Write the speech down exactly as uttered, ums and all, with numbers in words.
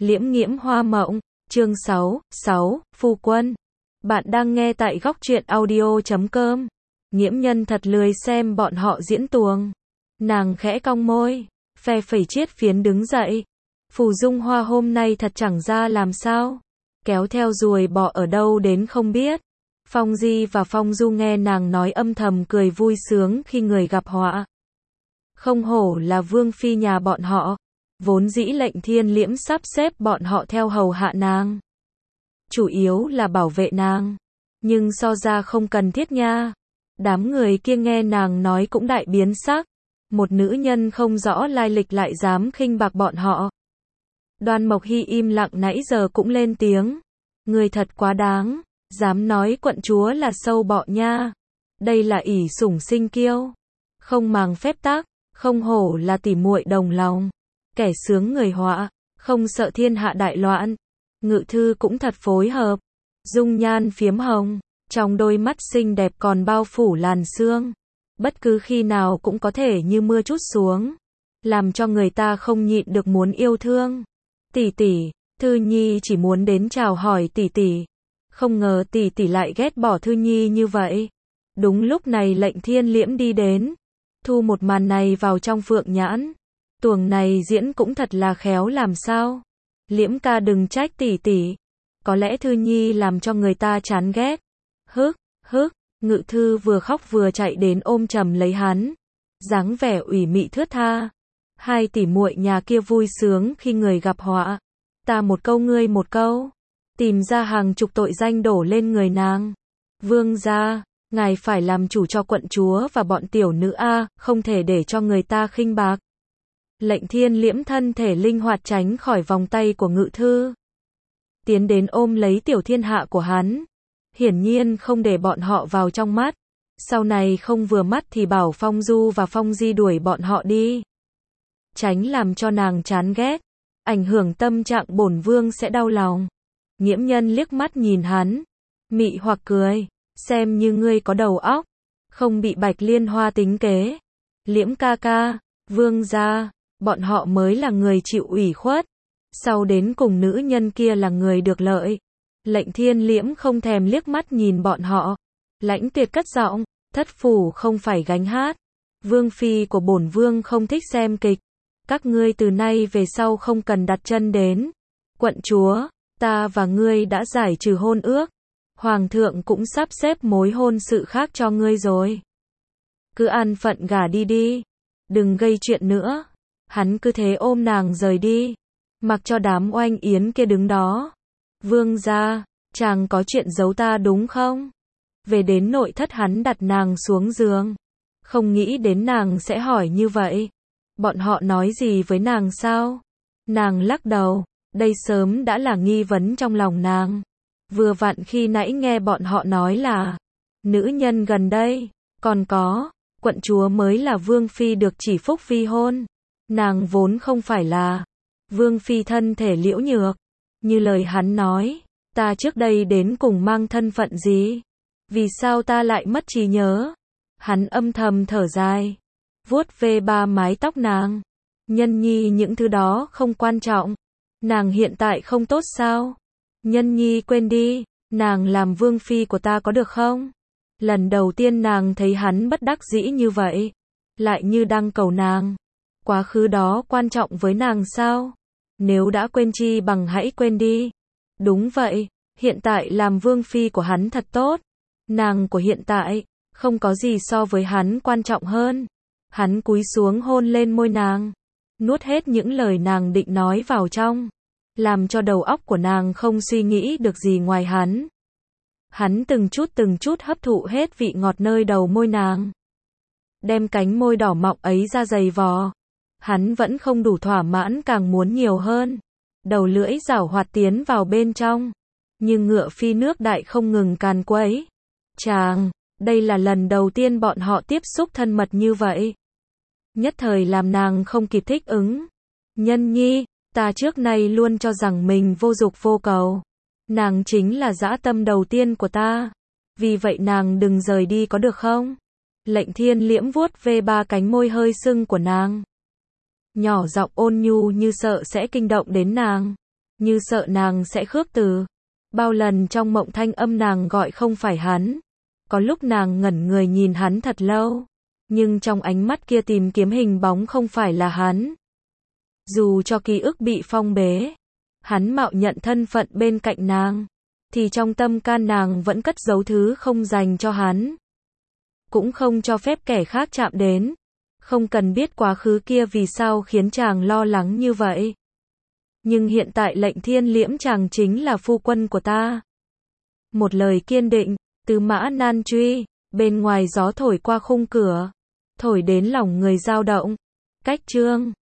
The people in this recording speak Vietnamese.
Liễm nghiễm hoa mộng, chương sáu, sáu, phu quân. Bạn đang nghe tại góc truyện audio chấm com. Nghiễm nhân thật lười xem bọn họ diễn tuồng. Nàng khẽ cong môi, phe phẩy chiết phiến đứng dậy. Phù Dung Hoa hôm nay thật chẳng ra làm sao. Kéo theo ruồi bọ ở đâu đến không biết. Phong Di và Phong Du nghe nàng nói âm thầm cười vui sướng khi người gặp họa. Không hổ là vương phi nhà bọn họ. Vốn dĩ Lệnh Thiên Liễm sắp xếp bọn họ theo hầu hạ nàng. Chủ yếu là bảo vệ nàng. Nhưng so ra không cần thiết nha. Đám người kia nghe nàng nói cũng đại biến sắc. Một nữ nhân không rõ lai lịch lại dám khinh bạc bọn họ. Đoan Mộc Hy im lặng nãy giờ cũng lên tiếng. Người thật quá đáng. Dám nói quận chúa là sâu bọ nha. Đây là ỷ sủng sinh kiêu. Không màng phép tắc. Không hổ là tỉ muội đồng lòng. Kẻ sướng người họa, không sợ thiên hạ đại loạn. Ngự thư cũng thật phối hợp. Dung nhan phiếm hồng, trong đôi mắt xinh đẹp còn bao phủ làn sương. Bất cứ khi nào cũng có thể như mưa trút xuống. Làm cho người ta không nhịn được muốn yêu thương. Tỷ tỷ, Thư Nhi chỉ muốn đến chào hỏi tỷ tỷ. Không ngờ tỷ tỷ lại ghét bỏ Thư Nhi như vậy. Đúng lúc này Lệnh Thiên Liễm đi đến. Thu một màn này vào trong phượng nhãn. Tuồng này diễn cũng thật là khéo làm sao. Liễm ca đừng trách tỷ tỷ. Có lẽ Thư Nhi làm cho người ta chán ghét. Hức, hức, Ngự thư vừa khóc vừa chạy đến ôm chầm lấy hắn. Dáng vẻ ủy mị thướt tha. Hai tỷ muội nhà kia vui sướng khi người gặp họa. Ta một câu ngươi một câu. Tìm ra hàng chục tội danh đổ lên người nàng. Vương gia, ngài phải làm chủ cho quận chúa và bọn tiểu nữ a, không thể để cho người ta khinh bạc. Lệnh Thiên Liễm thân thể linh hoạt tránh khỏi vòng tay của Ngự thư. Tiến đến ôm lấy tiểu thiên hạ của hắn. Hiển nhiên không để bọn họ vào trong mắt. Sau này không vừa mắt thì bảo Phong Du và Phong Di đuổi bọn họ đi. Tránh làm cho nàng chán ghét. Ảnh hưởng tâm trạng bổn vương sẽ đau lòng. Nghiễm nhân liếc mắt nhìn hắn. Mị hoặc cười. Xem như ngươi có đầu óc. Không bị Bạch Liên Hoa tính kế. Liễm ca ca, vương gia. Bọn họ mới là người chịu ủy khuất. Sau đến cùng nữ nhân kia là người được lợi. Lệnh Thiên Liễm không thèm liếc mắt nhìn bọn họ. Lãnh Tuyệt cất giọng, thất phủ không phải gánh hát. Vương phi của bổn vương không thích xem kịch. Các ngươi từ nay về sau không cần đặt chân đến. Quận chúa, ta và ngươi đã giải trừ hôn ước. Hoàng thượng cũng sắp xếp mối hôn sự khác cho ngươi rồi. Cứ an phận gả đi đi. Đừng gây chuyện nữa. Hắn cứ thế ôm nàng rời đi. Mặc cho đám oanh yến kia đứng đó. Vương gia, chàng có chuyện giấu ta đúng không? Về đến nội thất hắn đặt nàng xuống giường. Không nghĩ đến nàng sẽ hỏi như vậy. Bọn họ nói gì với nàng sao? Nàng lắc đầu. Đây sớm đã là nghi vấn trong lòng nàng. Vừa vặn khi nãy nghe bọn họ nói là nữ nhân gần đây. Còn có, quận chúa mới là vương phi được chỉ phúc phi hôn. Nàng vốn không phải là vương phi thân thể liễu nhược. Như lời hắn nói, ta trước đây đến cùng mang thân phận gì? Vì sao ta lại mất trí nhớ? Hắn âm thầm thở dài, vuốt ve ba mái tóc nàng. Nhân nhi những thứ đó không quan trọng. Nàng hiện tại không tốt sao? Nhân nhi quên đi, nàng làm vương phi của ta có được không? Lần đầu tiên nàng thấy hắn bất đắc dĩ như vậy. Lại như đang cầu nàng. Quá khứ đó quan trọng với nàng sao? Nếu đã quên chi bằng hãy quên đi. Đúng vậy, hiện tại làm vương phi của hắn thật tốt. Nàng của hiện tại, không có gì so với hắn quan trọng hơn. Hắn cúi xuống hôn lên môi nàng. Nuốt hết những lời nàng định nói vào trong. Làm cho đầu óc của nàng không suy nghĩ được gì ngoài hắn. Hắn từng chút từng chút hấp thụ hết vị ngọt nơi đầu môi nàng. Đem cánh môi đỏ mọng ấy ra giày vò. Hắn vẫn không đủ thỏa mãn càng muốn nhiều hơn. Đầu lưỡi giảo hoạt tiến vào bên trong. Nhưng ngựa phi nước đại không ngừng càn quấy. Chàng, đây là lần đầu tiên bọn họ tiếp xúc thân mật như vậy. Nhất thời làm nàng không kịp thích ứng. Nhân nhi, ta trước nay luôn cho rằng mình vô dục vô cầu. Nàng chính là dã tâm đầu tiên của ta. Vì vậy nàng đừng rời đi có được không? Lệnh Thiên Liễm vuốt ve ba cánh môi hơi sưng của nàng. Nhỏ giọng ôn nhu như sợ sẽ kinh động đến nàng. như sợ nàng sẽ khước từ. Bao lần trong mộng thanh âm nàng gọi không phải hắn. Có lúc nàng ngẩn người nhìn hắn thật lâu, nhưng trong ánh mắt kia tìm kiếm hình bóng không phải là hắn. Dù cho ký ức bị phong bế, hắn mạo nhận thân phận bên cạnh nàng, thì trong tâm can nàng vẫn cất giấu thứ không dành cho hắn. Cũng không cho phép kẻ khác chạm đến. Không cần biết quá khứ kia vì sao khiến chàng lo lắng như vậy. Nhưng hiện tại lệnh thiên liễm chàng chính là phu quân của ta. Một lời kiên định, từ Mã Nan Truy, bên ngoài gió thổi qua khung cửa, thổi đến lòng người dao động. Cách chương